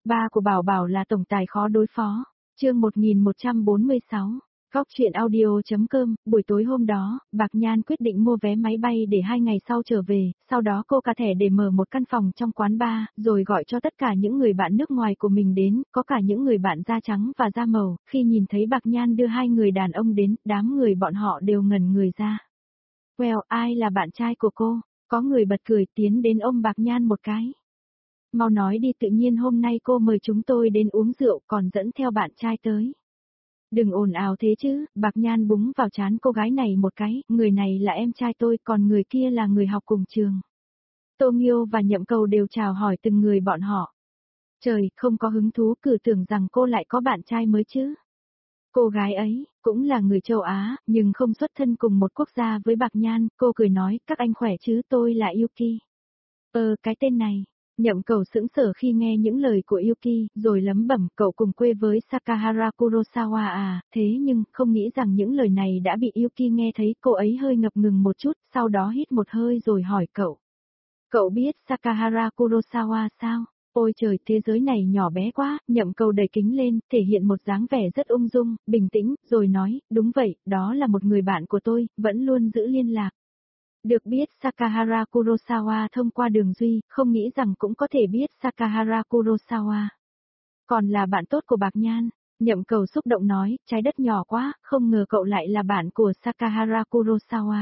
Ba của Bảo Bảo là tổng tài khó đối phó. Chương 1146. Góc truyện audio.com. Buổi tối hôm đó, Bạc Nhan quyết định mua vé máy bay để 2 ngày sau trở về, sau đó cô cả thẻ để mở một căn phòng trong quán bar, rồi gọi cho tất cả những người bạn nước ngoài của mình đến, có cả những người bạn da trắng và da màu. Khi nhìn thấy Bạc Nhan đưa 2 người đàn ông đến, đám người bọn họ đều ngẩn người ra. Well, ai là bạn trai của cô? Có người bật cười tiến đến ôm Bạc Nhan một cái. Mau nói đi, tự nhiên hôm nay cô mời chúng tôi đến uống rượu còn dẫn theo bạn trai tới. Đừng ồn ào thế chứ, Bạc Nhan búng vào trán cô gái này một cái, người này là em trai tôi còn người kia là người học cùng trường. Tô Nghiêu và Nhậm Cầu đều chào hỏi từng người bọn họ. Trời, không có hứng thú, cứ tưởng rằng cô lại có bạn trai mới chứ. Cô gái ấy, cũng là người châu Á, nhưng không xuất thân cùng một quốc gia với Bạc Nhan, cô cười nói, các anh khỏe chứ, tôi là Yuki. Cái tên này. Nhậm Cầu sững sờ khi nghe những lời của Yuki, rồi lẩm bẩm, cậu cùng quê với Sakahara Kurosawa à, thế nhưng, không nghĩ rằng những lời này đã bị Yuki nghe thấy, cô ấy hơi ngập ngừng một chút, sau đó hít một hơi rồi hỏi cậu. Cậu biết Sakahara Kurosawa sao? Ôi trời, thế giới này nhỏ bé quá, Nhậm Cầu đẩy kính lên, thể hiện một dáng vẻ rất ung dung, bình tĩnh, rồi nói, đúng vậy, đó là một người bạn của tôi, vẫn luôn giữ liên lạc. Được biết Sakahara Kurosawa thông qua Đường Duy, không nghĩ rằng cũng có thể biết Sakahara Kurosawa. Còn là bạn tốt của Bạc Nhan, Nhậm Cầu xúc động nói, trái đất nhỏ quá, không ngờ cậu lại là bạn của Sakahara Kurosawa.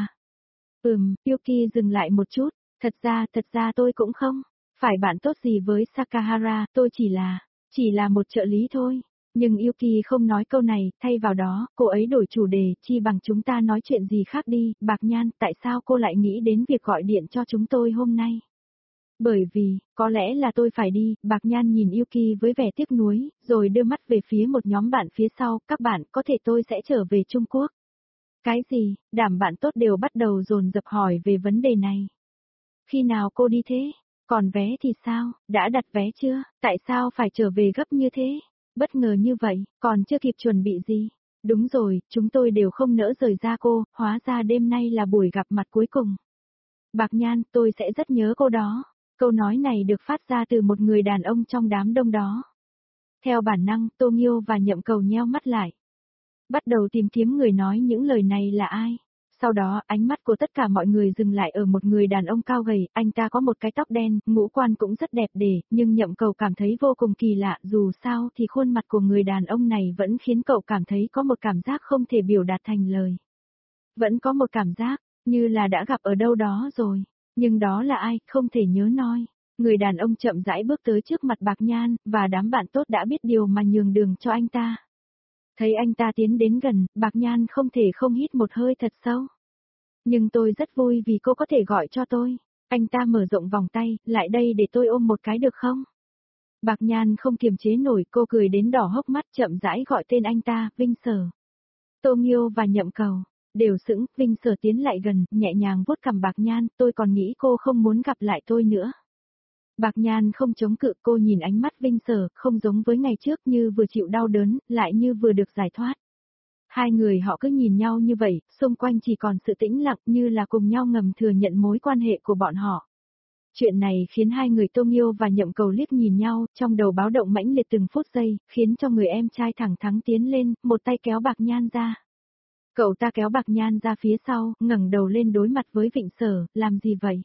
Yuki dừng lại một chút, thật ra tôi cũng không, phải bạn tốt gì với Sakahara, tôi chỉ là một trợ lý thôi. Nhưng Yuki không nói câu này, thay vào đó, cô ấy đổi chủ đề, chi bằng chúng ta nói chuyện gì khác đi, Bạc Nhan, tại sao cô lại nghĩ đến việc gọi điện cho chúng tôi hôm nay? Bởi vì, có lẽ là tôi phải đi, Bạc Nhan nhìn Yuki với vẻ tiếc nuối, rồi đưa mắt về phía một nhóm bạn phía sau, các bạn, có thể tôi sẽ trở về Trung Quốc. Cái gì, đám bạn tốt đều bắt đầu dồn dập hỏi về vấn đề này. Khi nào cô đi thế? Còn vé thì sao, đã đặt vé chưa, tại sao phải trở về gấp như thế? Bất ngờ như vậy, còn chưa kịp chuẩn bị gì. Đúng rồi, chúng tôi đều không nỡ rời ra cô, hóa ra đêm nay là buổi gặp mặt cuối cùng. Bạc Nhan, tôi sẽ rất nhớ cô đó. Câu nói này được phát ra từ một người đàn ông trong đám đông đó. Theo bản năng, Tô Nghiêu và Nhậm Cầu nheo mắt lại. Bắt đầu tìm kiếm người nói những lời này là ai. Sau đó, ánh mắt của tất cả mọi người dừng lại ở một người đàn ông cao gầy, anh ta có một cái tóc đen, ngũ quan cũng rất đẹp để, nhưng Nhậm Cầu cảm thấy vô cùng kỳ lạ, dù sao thì khuôn mặt của người đàn ông này vẫn khiến cậu cảm thấy có một cảm giác không thể biểu đạt thành lời. Vẫn có một cảm giác, như là đã gặp ở đâu đó rồi, nhưng đó là ai, không thể nhớ nói. Người đàn ông chậm rãi bước tới trước mặt Bạc Nhan, và đám bạn tốt đã biết điều mà nhường đường cho anh ta. Thấy anh ta tiến đến gần, Bạc Nhan không thể không hít một hơi thật sâu. Nhưng tôi rất vui vì cô có thể gọi cho tôi. Anh ta mở rộng vòng tay, lại đây để tôi ôm một cái được không? Bạc Nhan không kiềm chế nổi, cô cười đến đỏ hốc mắt, chậm rãi gọi tên anh ta, Vinh Sở. Tô Nghiêu và Nhậm Cầu đều sững, Vinh Sở tiến lại gần, nhẹ nhàng vuốt cằm Bạc Nhan, tôi còn nghĩ cô không muốn gặp lại tôi nữa. Bạc Nhan không chống cự, cô nhìn ánh mắt Vinh Sở, không giống với ngày trước, như vừa chịu đau đớn, lại như vừa được giải thoát. Hai người họ cứ nhìn nhau như vậy, xung quanh chỉ còn sự tĩnh lặng, như là cùng nhau ngầm thừa nhận mối quan hệ của bọn họ. Chuyện này khiến hai người Tô Nghiêu và Nhậm Cầu liếc nhìn nhau, trong đầu báo động mãnh liệt từng phút giây, khiến cho người em trai thẳng thắn tiến lên, một tay kéo Bạc Nhan ra. Cậu ta kéo Bạc Nhan ra phía sau, ngẩng đầu lên đối mặt với Vịnh Sở, làm gì vậy?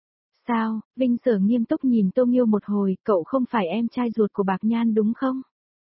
Sao, Vinh Sở nghiêm túc nhìn Tô Nghiêu một hồi, cậu không phải em trai ruột của Bạc Nhan đúng không?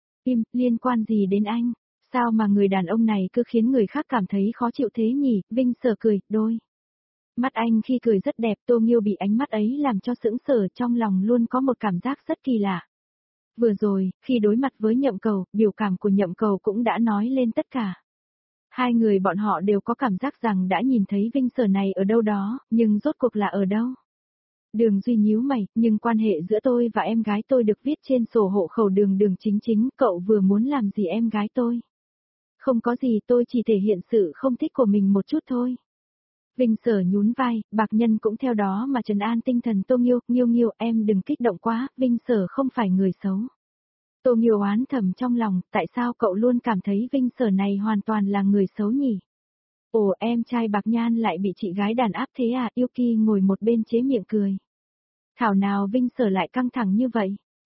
Liên quan gì đến anh? Sao mà người đàn ông này cứ khiến người khác cảm thấy khó chịu thế nhỉ? Vinh Sở cười, đôi. Mắt anh khi cười rất đẹp, Tô Nghiêu bị ánh mắt ấy làm cho sững sờ, trong lòng luôn có một cảm giác rất kỳ lạ. Vừa rồi, khi đối mặt với Nhậm Cầu, biểu cảm của Nhậm Cầu cũng đã nói lên tất cả. Hai người bọn họ đều có cảm giác rằng đã nhìn thấy Vinh Sở này ở đâu đó, nhưng rốt cuộc là ở đâu? Đường Duy nhíu mày, nhưng quan hệ giữa tôi và em gái tôi được viết trên sổ hộ khẩu Đường chính, cậu vừa muốn làm gì em gái tôi? Không có gì, tôi chỉ thể hiện sự không thích của mình một chút thôi. Vinh Sở nhún vai, Bạc Nhân cũng theo đó mà trấn an tinh thần Tô Nghiêu, Nghiêu em đừng kích động quá, Vinh Sở không phải người xấu. Tô Nghiêu oán thầm trong lòng, tại sao cậu luôn cảm thấy Vinh Sở này hoàn toàn là người xấu nhỉ? Ồ, em trai Bạc Nhan lại bị chị gái đàn áp thế à? Yuki ngồi một bên chế miệng cười. Thảo nào Vinh Sở lại căng thẳng như vậy?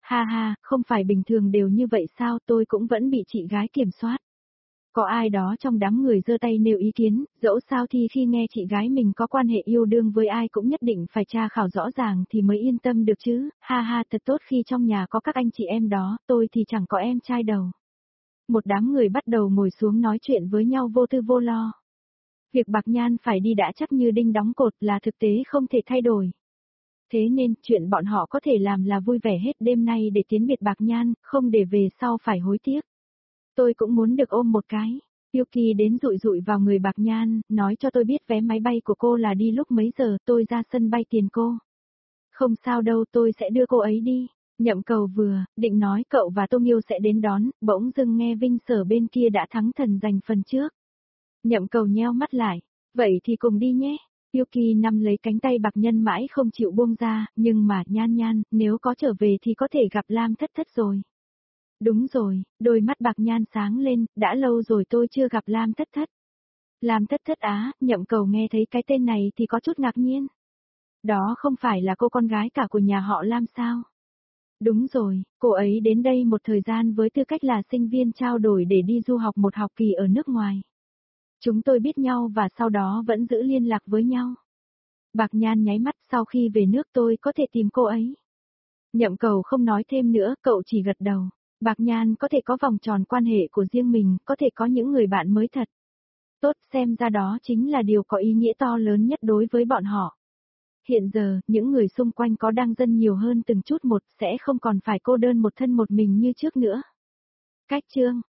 Ha ha, không phải bình thường đều như vậy sao, tôi cũng vẫn bị chị gái kiểm soát. Có ai đó trong đám người giơ tay nêu ý kiến, dẫu sao thì khi nghe chị gái mình có quan hệ yêu đương với ai cũng nhất định phải tra khảo rõ ràng thì mới yên tâm được chứ, ha ha thật tốt khi trong nhà có các anh chị em đó, tôi thì chẳng có em trai đâu. Một đám người bắt đầu ngồi xuống nói chuyện với nhau vô tư vô lo. Việc Bạc Nhan phải đi đã chắc như đinh đóng cột là thực tế không thể thay đổi. Thế nên, chuyện bọn họ có thể làm là vui vẻ hết đêm nay để tiến biệt Bạc Nhan, không để về sau phải hối tiếc. Tôi cũng muốn được ôm một cái. Yuki đến dụi dụi vào người Bạc Nhan, nói cho tôi biết vé máy bay của cô là đi lúc mấy giờ, tôi ra sân bay tiền cô. Không sao đâu, tôi sẽ đưa cô ấy đi. Nhậm Cầu vừa, định nói cậu và Tô Nghiêu sẽ đến đón, bỗng dưng nghe Vinh Sở bên kia đã thắng thần giành phần trước. Nhậm Cầu nheo mắt lại, vậy thì cùng đi nhé. Yuki nắm lấy cánh tay Bạc Nhân mãi không chịu buông ra, nhưng mà Nhan Nhan, nếu có trở về thì có thể gặp Lam Thất Thất rồi. Đúng rồi, đôi mắt Bạc Nhan sáng lên, đã lâu rồi tôi chưa gặp Lam Thất Thất. Lam Thất Thất á, Nhậm Cầu nghe thấy cái tên này thì có chút ngạc nhiên. Đó không phải là cô con gái cả của nhà họ Lam sao? Đúng rồi, cô ấy đến đây một thời gian với tư cách là sinh viên trao đổi để đi du học một học kỳ ở nước ngoài. Chúng tôi biết nhau và sau đó vẫn giữ liên lạc với nhau. Bạc Nhan nháy mắt, sau khi về nước tôi có thể tìm cô ấy. Nhậm Cầu không nói thêm nữa, cậu chỉ gật đầu. Bạc Nhan có thể có vòng tròn quan hệ của riêng mình, có thể có những người bạn mới thật. Tốt, xem ra đó chính là điều có ý nghĩa to lớn nhất đối với bọn họ. Hiện giờ, những người xung quanh có đang dân nhiều hơn từng chút một, sẽ không còn phải cô đơn một thân một mình như trước nữa. Cách chương